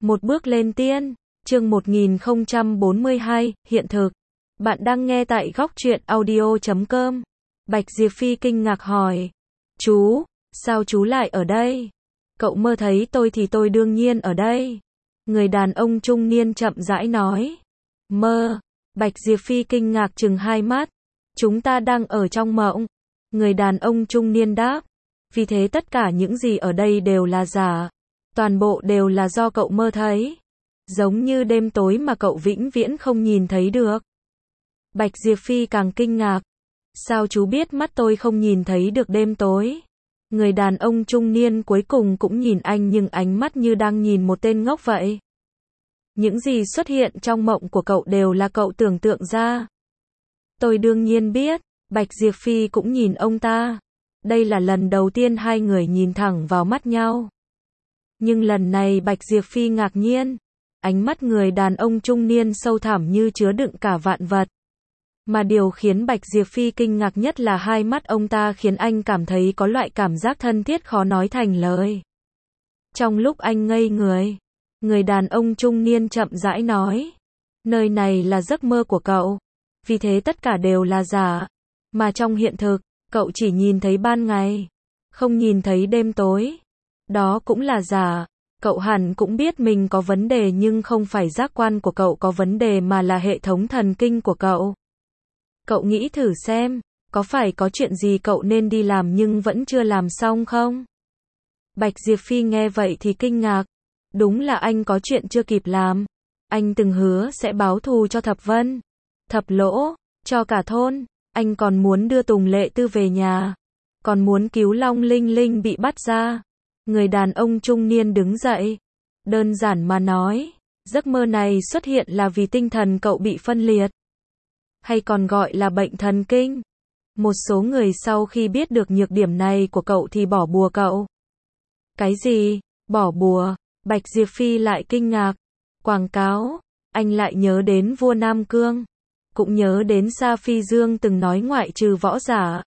Một bước lên tiên, chương 1042, hiện thực. Bạn đang nghe tại góc truyện audio.com. Bạch Diệp Phi kinh ngạc hỏi. Chú, sao chú lại ở đây? Cậu mơ thấy tôi thì tôi đương nhiên ở đây. Người đàn ông trung niên chậm rãi nói. Mơ. Bạch Diệp Phi kinh ngạc trừng hai mắt. Chúng ta đang ở trong mộng. Người đàn ông trung niên đáp. Vì thế tất cả những gì ở đây đều là giả. Toàn bộ đều là do cậu mơ thấy. Giống như đêm tối mà cậu vĩnh viễn không nhìn thấy được. Bạch Diệp Phi càng kinh ngạc. Sao chú biết mắt tôi không nhìn thấy được đêm tối? Người đàn ông trung niên cuối cùng cũng nhìn anh nhưng ánh mắt như đang nhìn một tên ngốc vậy. Những gì xuất hiện trong mộng của cậu đều là cậu tưởng tượng ra. Tôi đương nhiên biết. Bạch Diệp Phi cũng nhìn ông ta. Đây là lần đầu tiên hai người nhìn thẳng vào mắt nhau. Nhưng lần này Bạch Diệp Phi ngạc nhiên. Ánh mắt người đàn ông trung niên sâu thẳm như chứa đựng cả vạn vật. Mà điều khiến Bạch Diệp Phi kinh ngạc nhất là hai mắt ông ta khiến anh cảm thấy có loại cảm giác thân thiết khó nói thành lời. Trong lúc anh ngây người, người đàn ông trung niên chậm rãi nói. Nơi này là giấc mơ của cậu. Vì thế tất cả đều là giả. Mà trong hiện thực, cậu chỉ nhìn thấy ban ngày. Không nhìn thấy đêm tối. Đó cũng là giả. Cậu hẳn cũng biết mình có vấn đề nhưng không phải giác quan của cậu có vấn đề mà là hệ thống thần kinh của cậu. Cậu nghĩ thử xem, có phải có chuyện gì cậu nên đi làm nhưng vẫn chưa làm xong không? Bạch Diệp Phi nghe vậy thì kinh ngạc. Đúng là anh có chuyện chưa kịp làm. Anh từng hứa sẽ báo thù cho Thập Vân, Thập Lỗ, cho cả thôn. Anh còn muốn đưa Tùng Lệ Tư về nhà. Còn muốn cứu Long Linh Linh bị bắt ra. Người đàn ông trung niên đứng dậy. Đơn giản mà nói, giấc mơ này xuất hiện là vì tinh thần cậu bị phân liệt. Hay còn gọi là bệnh thần kinh. Một số người sau khi biết được nhược điểm này của cậu thì bỏ bùa cậu. Cái gì? Bỏ bùa? Bạch Diệp Phi lại kinh ngạc. Quảng cáo. Anh lại nhớ đến vua Nam Cương. Cũng nhớ đến Sa Phi Dương từng nói ngoại trừ võ giả.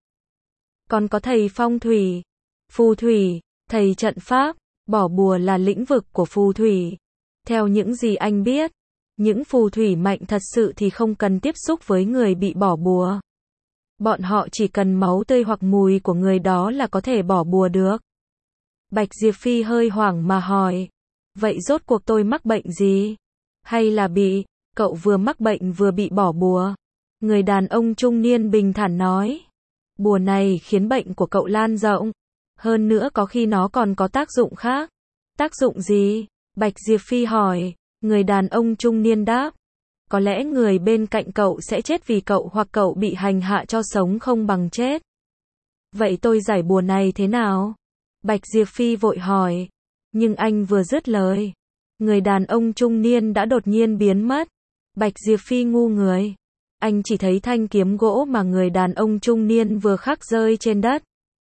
Còn có thầy phong thủy, phù thủy, thầy trận pháp, bỏ bùa là lĩnh vực của phù thủy. Theo những gì anh biết, những phù thủy mạnh thật sự thì không cần tiếp xúc với người bị bỏ bùa. Bọn họ chỉ cần máu tươi hoặc mùi của người đó là có thể bỏ bùa được. Bạch Diệp Phi hơi hoảng mà hỏi. Vậy rốt cuộc tôi mắc bệnh gì? Hay là cậu vừa mắc bệnh vừa bị bỏ bùa? Người đàn ông trung niên bình thản nói. Bùa này khiến bệnh của cậu lan rộng. Hơn nữa có khi nó còn có tác dụng khác. Tác dụng gì? Bạch Diệp Phi hỏi. Người đàn ông trung niên đáp. Có lẽ người bên cạnh cậu sẽ chết vì cậu hoặc cậu bị hành hạ cho sống không bằng chết. Vậy tôi giải bùa này thế nào? Bạch Diệp Phi vội hỏi. Nhưng anh vừa dứt lời. Người đàn ông trung niên đã đột nhiên biến mất. Bạch Diệp Phi ngu người. Anh chỉ thấy thanh kiếm gỗ mà người đàn ông trung niên vừa khắc rơi trên đất.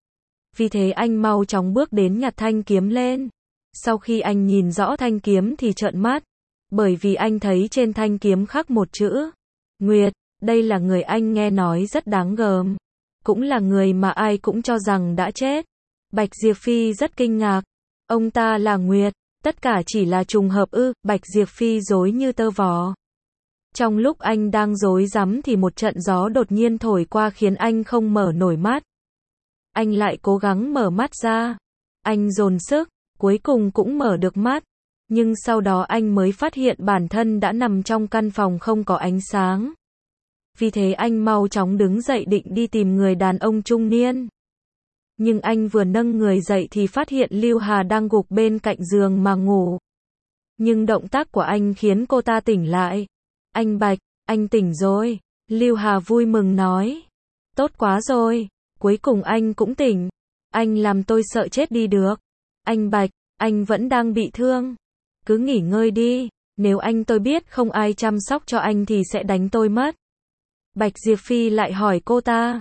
Vì thế anh mau chóng bước đến nhặt thanh kiếm lên. Sau khi anh nhìn rõ thanh kiếm thì trợn mắt. Bởi vì anh thấy trên thanh kiếm khắc một chữ. Nguyệt, đây là người anh nghe nói rất đáng gờm. Cũng là người mà ai cũng cho rằng đã chết. Bạch Diệp Phi rất kinh ngạc. Ông ta là Nguyệt, tất cả chỉ là trùng hợp ư? Bạch Diệp Phi rối như tơ vò. Trong lúc anh đang rối rắm thì một trận gió đột nhiên thổi qua khiến anh không mở nổi mắt. Anh lại cố gắng mở mắt ra. Anh dồn sức, cuối cùng cũng mở được mắt. Nhưng sau đó anh mới phát hiện bản thân đã nằm trong căn phòng không có ánh sáng. Vì thế anh mau chóng đứng dậy định đi tìm người đàn ông trung niên. Nhưng anh vừa nâng người dậy thì phát hiện Lưu Hà đang gục bên cạnh giường mà ngủ. Nhưng động tác của anh khiến cô ta tỉnh lại. Anh Bạch, anh tỉnh rồi. Lưu Hà vui mừng nói. Tốt quá rồi, cuối cùng anh cũng tỉnh. Anh làm tôi sợ chết đi được. Anh Bạch, anh vẫn đang bị thương. Cứ nghỉ ngơi đi, nếu tôi biết không ai chăm sóc cho anh thì sẽ đánh tôi mất. Bạch Diệp Phi lại hỏi cô ta.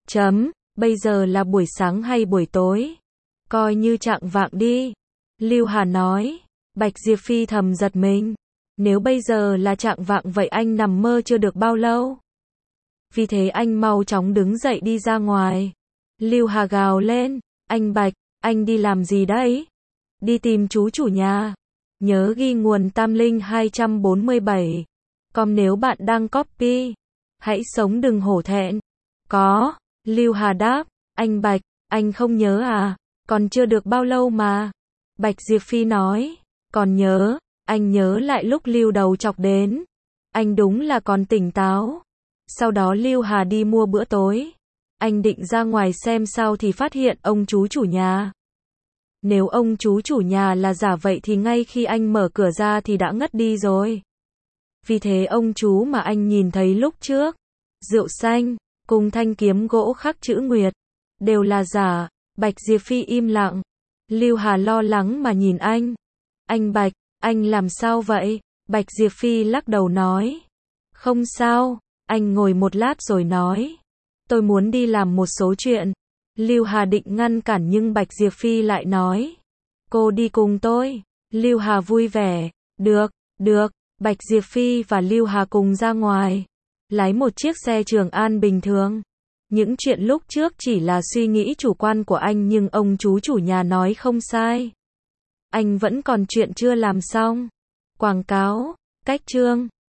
Bây giờ là buổi sáng hay buổi tối? Coi như chạng vạng đi. Lưu Hà nói. Bạch Diệp Phi thầm giật mình. Nếu bây giờ là chạng vạng vậy anh nằm mơ chưa được bao lâu? Vì thế anh mau chóng đứng dậy đi ra ngoài. Lưu Hà gào lên. Anh Bạch, anh đi làm gì đấy? Đi tìm chú chủ nhà. Nhớ ghi nguồn Tam Linh 247. Com nếu bạn đang copy. Hãy sống đừng hổ thẹn. Có. Lưu Hà đáp. Anh Bạch, anh không nhớ à? Còn chưa được bao lâu mà. Bạch Diệp Phi nói. Còn nhớ. Anh nhớ lại lúc Lưu đầu chọc đến. Anh đúng là còn tỉnh táo. Sau đó Lưu Hà đi mua bữa tối. Anh định ra ngoài xem sao thì phát hiện ông chú chủ nhà. Nếu ông chú chủ nhà là giả vậy thì ngay khi anh mở cửa ra thì đã ngất đi rồi. Vì thế ông chú mà anh nhìn thấy lúc trước, rượu xanh, cùng thanh kiếm gỗ khắc chữ Nguyệt, đều là giả. Bạch Diệp Phi im lặng. Lưu Hà lo lắng mà nhìn anh. Anh Bạch, anh làm sao vậy? Bạch Diệp Phi lắc đầu nói. Không sao, anh ngồi một lát rồi nói. Tôi muốn đi làm một số chuyện. Lưu Hà định ngăn cản nhưng Bạch Diệp Phi lại nói. Cô đi cùng tôi. Lưu Hà vui vẻ. Được, được. Bạch Diệp Phi và Lưu Hà cùng ra ngoài. Lái một chiếc xe Trường An bình thường. Những chuyện lúc trước chỉ là suy nghĩ chủ quan của anh nhưng ông chú chủ nhà nói không sai. Anh vẫn còn chuyện chưa làm xong. Quảng cáo, cách chương.